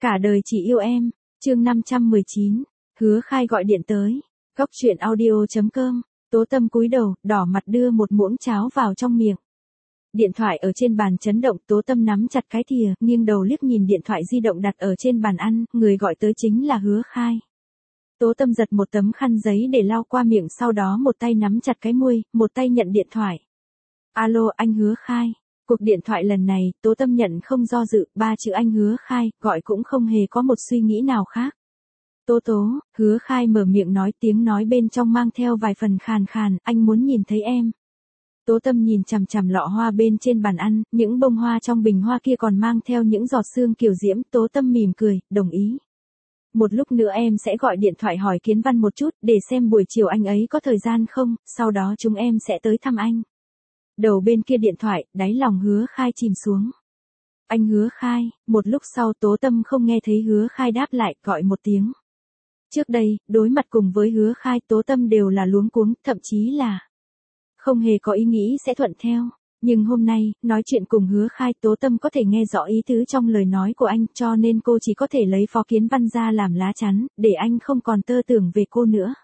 Cả đời chỉ yêu em, chương 519, Hứa Khai gọi điện tới. Góc truyện audio.com, Tố Tâm cúi đầu, đỏ mặt đưa một muỗng cháo vào trong miệng. Điện thoại ở trên bàn chấn động, Tố Tâm nắm chặt cái thìa, nghiêng đầu liếc nhìn điện thoại di động đặt ở trên bàn ăn, người gọi tới chính là Hứa Khai. Tố Tâm giật một tấm khăn giấy để lau qua miệng, sau đó một tay nắm chặt cái môi, một tay nhận điện thoại. Alo, anh Hứa Khai. Cuộc điện thoại lần này, Tố Tâm nhận không do dự, 3 chữ anh Hứa Khai, gọi cũng không hề có một suy nghĩ nào khác. Tố, Hứa Khai mở miệng nói, tiếng nói bên trong mang theo vài phần khàn khàn, anh muốn nhìn thấy em. Tố Tâm nhìn chằm chằm lọ hoa bên trên bàn ăn, những bông hoa trong bình hoa kia còn mang theo những giọt sương kiều diễm, Tố Tâm mỉm cười, đồng ý. Một lúc nữa em sẽ gọi điện thoại hỏi Kiến Văn một chút, để xem buổi chiều anh ấy có thời gian không, sau đó chúng em sẽ tới thăm anh. Đầu bên kia điện thoại, đáy lòng Hứa Khai chìm xuống. Anh Hứa Khai, một lúc sau Tố Tâm không nghe thấy Hứa Khai đáp lại, gọi một tiếng. Trước đây, đối mặt cùng với Hứa Khai, Tố Tâm đều là luống cuống, thậm chí là không hề có ý nghĩ sẽ thuận theo. Nhưng hôm nay, nói chuyện cùng Hứa Khai, Tố Tâm có thể nghe rõ ý tứ trong lời nói của anh, cho nên cô chỉ có thể lấy Phó Kiến Văn ra làm lá chắn, để anh không còn tơ tưởng về cô nữa.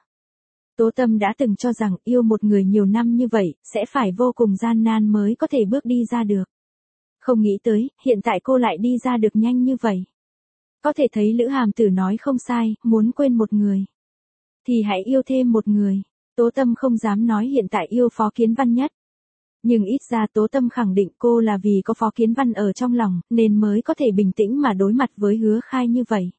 Tố Tâm đã từng cho rằng yêu một người nhiều năm như vậy, sẽ phải vô cùng gian nan mới có thể bước đi ra được. Không nghĩ tới, hiện tại cô lại đi ra được nhanh như vậy. Có thể thấy Lữ Hàm Tử nói không sai, muốn quên một người, thì hãy yêu thêm một người. Tố Tâm không dám nói hiện tại yêu Phó Kiến Văn nhất. Nhưng ít ra Tố Tâm khẳng định cô là vì có Phó Kiến Văn ở trong lòng, nên mới có thể bình tĩnh mà đối mặt với Hứa Khai như vậy.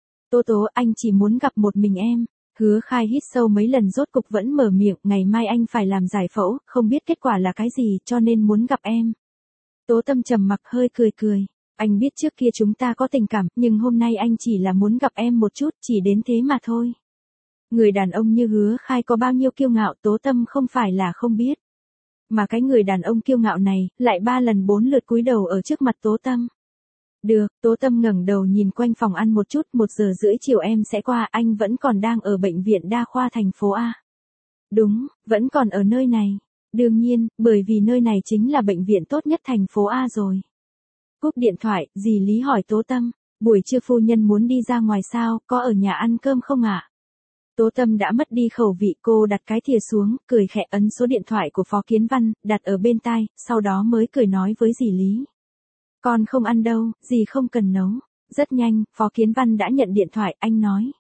Tố, anh chỉ muốn gặp một mình em. Hứa Khai hít sâu mấy lần rốt cục vẫn mở miệng, ngày mai anh phải làm giải phẫu, không biết kết quả là cái gì, cho nên muốn gặp em. Tố Tâm trầm mặc hơi cười. Anh biết trước kia chúng ta có tình cảm, nhưng hôm nay anh chỉ là muốn gặp em một chút, chỉ đến thế mà thôi. Người đàn ông như Hứa Khai có bao nhiêu kiêu ngạo, Tố Tâm không phải là không biết. Mà cái người đàn ông kiêu ngạo này, lại 3 lần 4 lượt cúi đầu ở trước mặt Tố Tâm. Được, Tố Tâm ngẩng đầu nhìn quanh phòng ăn một chút, 1:30 chiều em sẽ qua, anh vẫn còn đang ở bệnh viện đa khoa thành phố A. Đúng, vẫn còn ở nơi này. Đương nhiên, bởi vì nơi này chính là bệnh viện tốt nhất thành phố A rồi. Cúp điện thoại, dì Lý hỏi Tố Tâm, buổi trưa phu nhân muốn đi ra ngoài sao, có ở nhà ăn cơm không ạ? Tố Tâm đã mất đi khẩu vị, cô đặt cái thìa xuống, cười khẽ ấn số điện thoại của Phó Kiến Văn, đặt ở bên tai, sau đó mới cười nói với dì Lý. Con không ăn đâu, dì không cần nấu. Rất nhanh, Phó Kiến Văn đã nhận điện thoại, anh nói.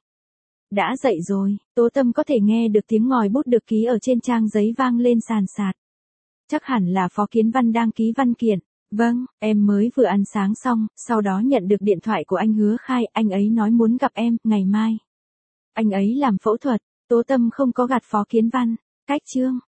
Đã dậy rồi, Tố Tâm có thể nghe được tiếng ngòi bút được ký ở trên trang giấy vang lên sàn sạt. Chắc hẳn là Phó Kiến Văn đang ký văn kiện. Vâng, em mới vừa ăn sáng xong, sau đó nhận được điện thoại của anh Hứa Khai, anh ấy nói muốn gặp em, ngày mai. Anh ấy làm phẫu thuật, Tố Tâm không có gạt Phó Kiến Văn. Cách chương